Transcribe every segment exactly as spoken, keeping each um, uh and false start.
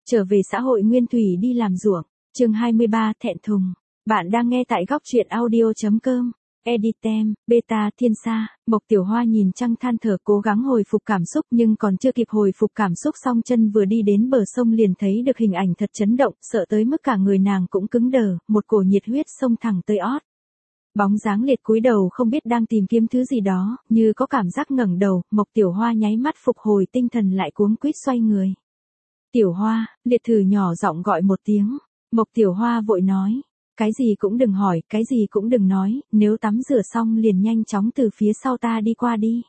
Trở về xã hội nguyên thủy đi làm ruộng. Chương hai mươi ba thẹn thùng. Bạn đang nghe tại góc truyện audio chấm com. Editem, Beta Thiên Sa. Mộc Tiểu Hoa nhìn trăng than thở cố gắng hồi phục cảm xúc nhưng còn chưa kịp hồi phục cảm xúc xong chân vừa đi đến bờ sông liền thấy được hình ảnh thật chấn động, sợ tới mức cả người nàng cũng cứng đờ, một cổ nhiệt huyết xông thẳng tới ót. Bóng dáng Liệt cúi đầu không biết đang tìm kiếm thứ gì đó, như có cảm giác ngẩng đầu, Mộc Tiểu Hoa nháy mắt phục hồi tinh thần lại cuống quýt xoay người. Tiểu Hoa, Liệt thử nhỏ giọng gọi một tiếng. Mộc Tiểu Hoa vội nói. Cái gì cũng đừng hỏi, cái gì cũng đừng nói, nếu tắm rửa xong liền nhanh chóng từ phía sau ta đi qua đi.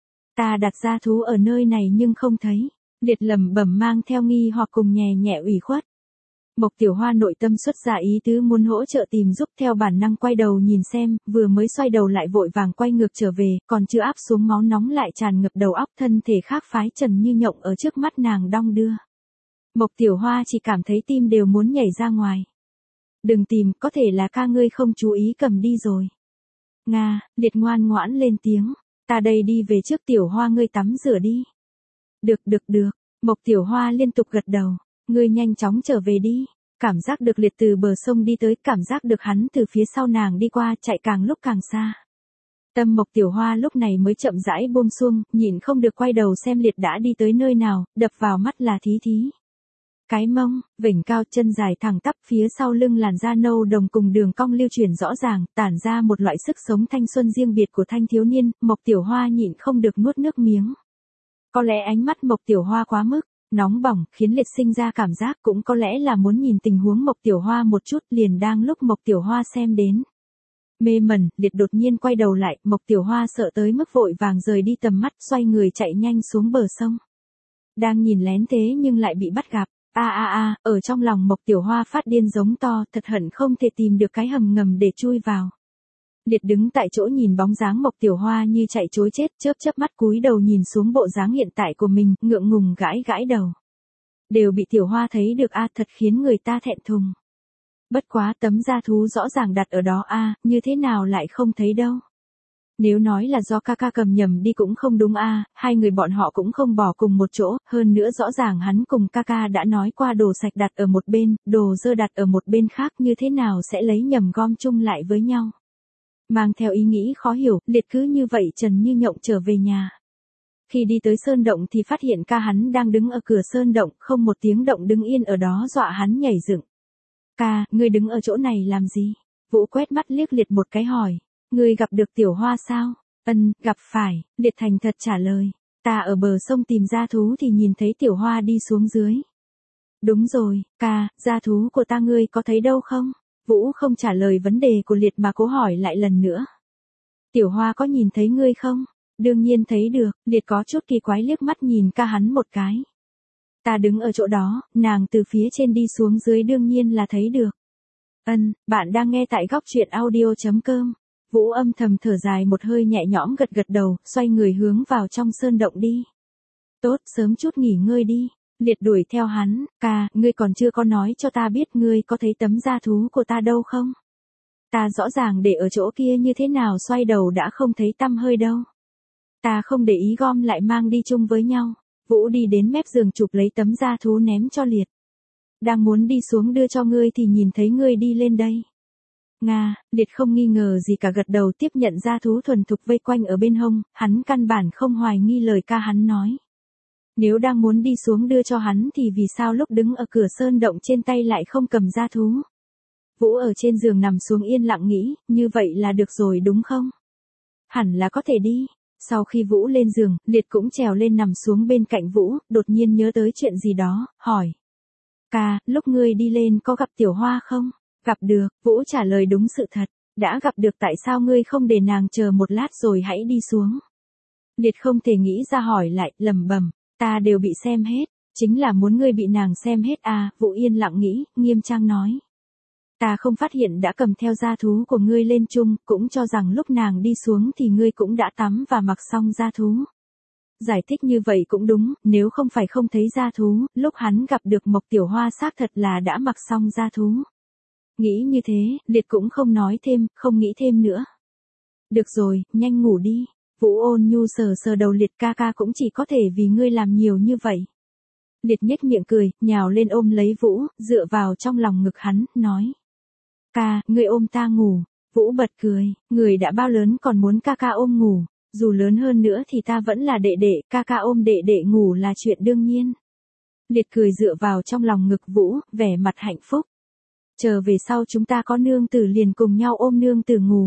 Ta đặt gia thú ở nơi này nhưng không thấy. Liệt lẩm bẩm mang theo nghi hoặc cùng nhẹ nhẹ ủy khuất. Mộc Tiểu Hoa nội tâm xuất ra ý tứ muốn hỗ trợ tìm giúp, theo bản năng quay đầu nhìn xem, vừa mới xoay đầu lại vội vàng quay ngược trở về, còn chưa áp xuống máu nóng lại tràn ngập đầu óc, thân thể khác phái trần như nhộng ở trước mắt nàng đong đưa. Mộc Tiểu Hoa chỉ cảm thấy tim đều muốn nhảy ra ngoài. Đừng tìm, có thể là ca ngươi không chú ý cầm đi rồi. Nga, Liệt ngoan ngoãn lên tiếng. Ta đây đi về trước, Tiểu Hoa ngươi tắm rửa đi. Được được được, Mộc Tiểu Hoa liên tục gật đầu. Ngươi nhanh chóng trở về đi. Cảm giác được Liệt từ bờ sông đi tới, cảm giác được hắn từ phía sau nàng đi qua, chạy càng lúc càng xa. Tâm Mộc Tiểu Hoa lúc này mới chậm rãi buông xuông, nhịn không được quay đầu xem Liệt đã đi tới nơi nào, đập vào mắt là Thí Thí. Cái mông, vểnh cao, chân dài thẳng tắp, phía sau lưng làn da nâu đồng cùng đường cong lưu chuyển rõ ràng, tản ra một loại sức sống thanh xuân riêng biệt của thanh thiếu niên, Mộc Tiểu Hoa nhịn không được nuốt nước miếng. Có lẽ ánh mắt Mộc Tiểu Hoa quá mức nóng bỏng, khiến Liệt sinh ra cảm giác, cũng có lẽ là muốn nhìn tình huống Mộc Tiểu Hoa một chút, liền đang lúc Mộc Tiểu Hoa xem đến. Mê mẩn, Liệt đột nhiên quay đầu lại, Mộc Tiểu Hoa sợ tới mức vội vàng rời đi tầm mắt, xoay người chạy nhanh xuống bờ sông. Đang nhìn lén thế nhưng lại bị bắt gặp. A a a, ở trong lòng Mộc Tiểu Hoa phát điên giống to, thật hận không thể tìm được cái hầm ngầm để chui vào. Liệt đứng tại chỗ nhìn bóng dáng Mộc Tiểu Hoa như chạy trối chết, chớp chớp mắt cúi đầu nhìn xuống bộ dáng hiện tại của mình, ngượng ngùng gãi gãi đầu. Đều bị Tiểu Hoa thấy được a, thật khiến người ta thẹn thùng. Bất quá tấm da thú rõ ràng đặt ở đó a, như thế nào lại không thấy đâu. Nếu nói là do ca ca cầm nhầm đi cũng không đúng a, à, hai người bọn họ cũng không bỏ cùng một chỗ, hơn nữa rõ ràng hắn cùng ca ca đã nói qua đồ sạch đặt ở một bên, đồ dơ đặt ở một bên khác, như thế nào sẽ lấy nhầm gom chung lại với nhau. Mang theo ý nghĩ khó hiểu, Liệt cứ như vậy trần như nhộng trở về nhà. Khi đi tới sơn động thì phát hiện ca hắn đang đứng ở cửa sơn động, không một tiếng động đứng yên ở đó, dọa hắn nhảy dựng. Ca, ngươi đứng ở chỗ này làm gì? Vũ quét mắt liếc Liệt một cái hỏi. Ngươi gặp được Tiểu Hoa sao? Ân, gặp phải, Liệt thành thật trả lời. Ta ở bờ sông tìm gia thú thì nhìn thấy Tiểu Hoa đi xuống dưới. Đúng rồi, ca, gia thú của ta ngươi có thấy đâu không? Vũ không trả lời vấn đề của Liệt mà cố hỏi lại lần nữa. Tiểu Hoa có nhìn thấy ngươi không? Đương nhiên thấy được, Liệt có chút kỳ quái liếc mắt nhìn ca hắn một cái. Ta đứng ở chỗ đó, nàng từ phía trên đi xuống dưới đương nhiên là thấy được. Ân, bạn đang nghe tại góc truyện audio chấm com. Vũ âm thầm thở dài một hơi, nhẹ nhõm gật gật đầu, xoay người hướng vào trong sơn động đi. Tốt, sớm chút nghỉ ngơi đi. Liệt đuổi theo hắn. Ca, ngươi còn chưa có nói cho ta biết ngươi có thấy tấm da thú của ta đâu không? Ta rõ ràng để ở chỗ kia như thế nào xoay đầu đã không thấy tăm hơi đâu. Ta không để ý gom lại mang đi chung với nhau. Vũ đi đến mép giường chụp lấy tấm da thú ném cho Liệt. Đang muốn đi xuống đưa cho ngươi thì nhìn thấy ngươi đi lên đây. Nga, Liệt không nghi ngờ gì cả, gật đầu tiếp nhận gia thú thuần thục vây quanh ở bên hông, hắn căn bản không hoài nghi lời ca hắn nói. Nếu đang muốn đi xuống đưa cho hắn thì vì sao lúc đứng ở cửa sơn động trên tay lại không cầm gia thú? Vũ ở trên giường nằm xuống yên lặng nghĩ, như vậy là được rồi đúng không? Hẳn là có thể đi. Sau khi Vũ lên giường, Liệt cũng trèo lên nằm xuống bên cạnh Vũ, đột nhiên nhớ tới chuyện gì đó, hỏi. Ca, lúc ngươi đi lên có gặp Tiểu Hoa không? Gặp được, Vũ trả lời đúng sự thật. Đã gặp được, tại sao ngươi không để nàng chờ một lát rồi hãy đi xuống? Liệt không thể nghĩ ra hỏi lại, lẩm bẩm, ta đều bị xem hết, chính là muốn ngươi bị nàng xem hết à? Vũ yên lặng nghĩ, nghiêm trang nói. Ta không phát hiện đã cầm theo gia thú của ngươi lên chung, cũng cho rằng lúc nàng đi xuống thì ngươi cũng đã tắm và mặc xong gia thú. Giải thích như vậy cũng đúng, nếu không phải không thấy gia thú, lúc hắn gặp được Mộc Tiểu Hoa xác thật là đã mặc xong gia thú. Nghĩ như thế, Liệt cũng không nói thêm, không nghĩ thêm nữa. Được rồi, nhanh ngủ đi. Vũ ôn nhu sờ sờ đầu Liệt, ca ca cũng chỉ có thể vì ngươi làm nhiều như vậy. Liệt nhếch miệng cười, nhào lên ôm lấy Vũ, dựa vào trong lòng ngực hắn, nói. Ca, ngươi ôm ta ngủ. Vũ bật cười, người đã bao lớn còn muốn ca ca ôm ngủ. Dù lớn hơn nữa thì ta vẫn là đệ đệ, ca ca ôm đệ đệ ngủ là chuyện đương nhiên. Liệt cười dựa vào trong lòng ngực Vũ, vẻ mặt hạnh phúc. Chờ về sau chúng ta có nương tử liền cùng nhau ôm nương tử ngủ.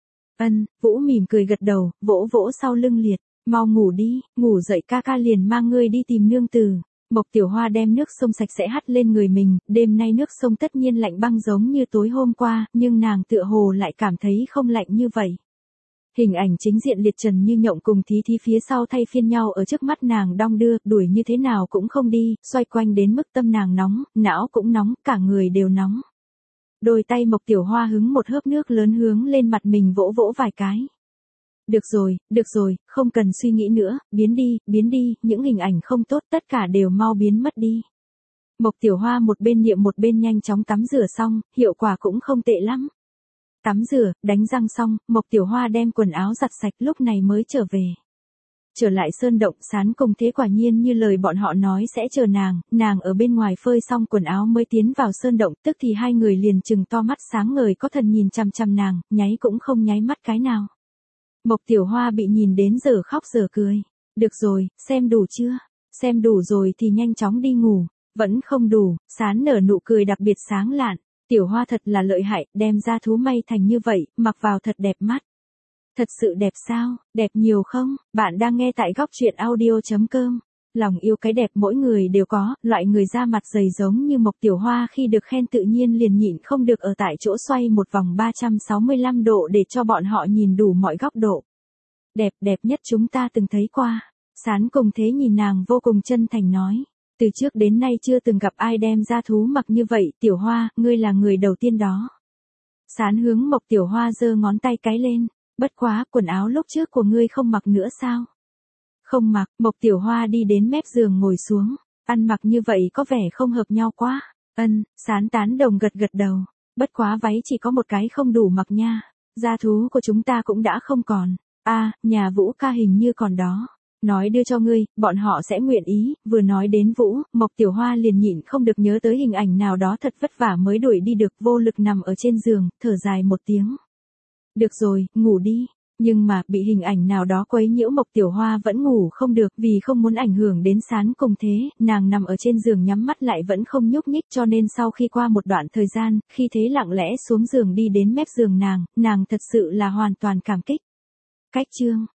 Ân, Vũ mỉm cười gật đầu, vỗ vỗ sau lưng Liệt, mau ngủ đi, ngủ dậy ca ca liền mang ngươi đi tìm nương tử. Mộc Tiểu Hoa đem nước sông sạch sẽ hắt lên người mình, đêm nay nước sông tất nhiên lạnh băng giống như tối hôm qua, nhưng nàng tựa hồ lại cảm thấy không lạnh như vậy. Hình ảnh chính diện Liệt Trần Như Nhộng cùng Thí Thí phía sau thay phiên nhau ở trước mắt nàng đong đưa, đuổi như thế nào cũng không đi, xoay quanh đến mức tâm nàng nóng, não cũng nóng, cả người đều nóng. Đôi tay Mộc Tiểu Hoa hứng một hớp nước lớn hướng lên mặt mình vỗ vỗ vài cái. Được rồi, được rồi, không cần suy nghĩ nữa, biến đi, biến đi, những hình ảnh không tốt tất cả đều mau biến mất đi. Mộc Tiểu Hoa một bên niệm một bên nhanh chóng tắm rửa xong, hiệu quả cũng không tệ lắm. Tắm rửa, đánh răng xong, Mộc Tiểu Hoa đem quần áo giặt sạch lúc này mới trở về. Trở lại sơn động, Sán cùng Thế quả nhiên như lời bọn họ nói sẽ chờ nàng, nàng ở bên ngoài phơi xong quần áo mới tiến vào sơn động, tức thì hai người liền trừng to mắt sáng ngời có thần nhìn chằm chằm nàng, nháy cũng không nháy mắt cái nào. Mộc Tiểu Hoa bị nhìn đến giờ khóc giờ cười. Được rồi, xem đủ chưa? Xem đủ rồi thì nhanh chóng đi ngủ. Vẫn không đủ, Sán nở nụ cười đặc biệt sáng lạn. Tiểu Hoa thật là lợi hại, đem ra thú may thành như vậy, mặc vào thật đẹp mắt. Thật sự đẹp sao, đẹp nhiều không? Bạn đang nghe tại góc truyện audio chấm com. Lòng yêu cái đẹp mỗi người đều có, loại người da mặt dày giống như Mộc Tiểu Hoa khi được khen tự nhiên liền nhịn không được ở tại chỗ xoay một vòng ba trăm sáu mươi lăm độ để cho bọn họ nhìn đủ mọi góc độ. Đẹp đẹp nhất chúng ta từng thấy qua. Sán cùng Thế nhìn nàng vô cùng chân thành nói. Từ trước đến nay chưa từng gặp ai đem da thú mặc như vậy, Tiểu Hoa, ngươi là người đầu tiên đó. Sán hướng Mộc Tiểu Hoa giơ ngón tay cái lên. Bất quá, quần áo lúc trước của ngươi không mặc nữa sao? Không mặc, Mộc Tiểu Hoa đi đến mép giường ngồi xuống. Ăn mặc như vậy có vẻ không hợp nhau quá. Ân, Sán tán đồng gật gật đầu. Bất quá váy chỉ có một cái không đủ mặc nha. Da thú của chúng ta cũng đã không còn. A, à, nhà Vũ ca hình như còn đó. Nói đưa cho ngươi, bọn họ sẽ nguyện ý. Vừa nói đến Vũ, Mộc Tiểu Hoa liền nhịn không được nhớ tới hình ảnh nào đó thật vất vả mới đuổi đi được, vô lực nằm ở trên giường, thở dài một tiếng. Được rồi, ngủ đi. Nhưng mà, bị hình ảnh nào đó quấy nhiễu Mộc Tiểu Hoa vẫn ngủ không được vì không muốn ảnh hưởng đến Sán cùng Thế, nàng nằm ở trên giường nhắm mắt lại vẫn không nhúc nhích cho nên sau khi qua một đoạn thời gian, khi Thế lặng lẽ xuống giường đi đến mép giường nàng, nàng thật sự là hoàn toàn cảm kích. Cách chương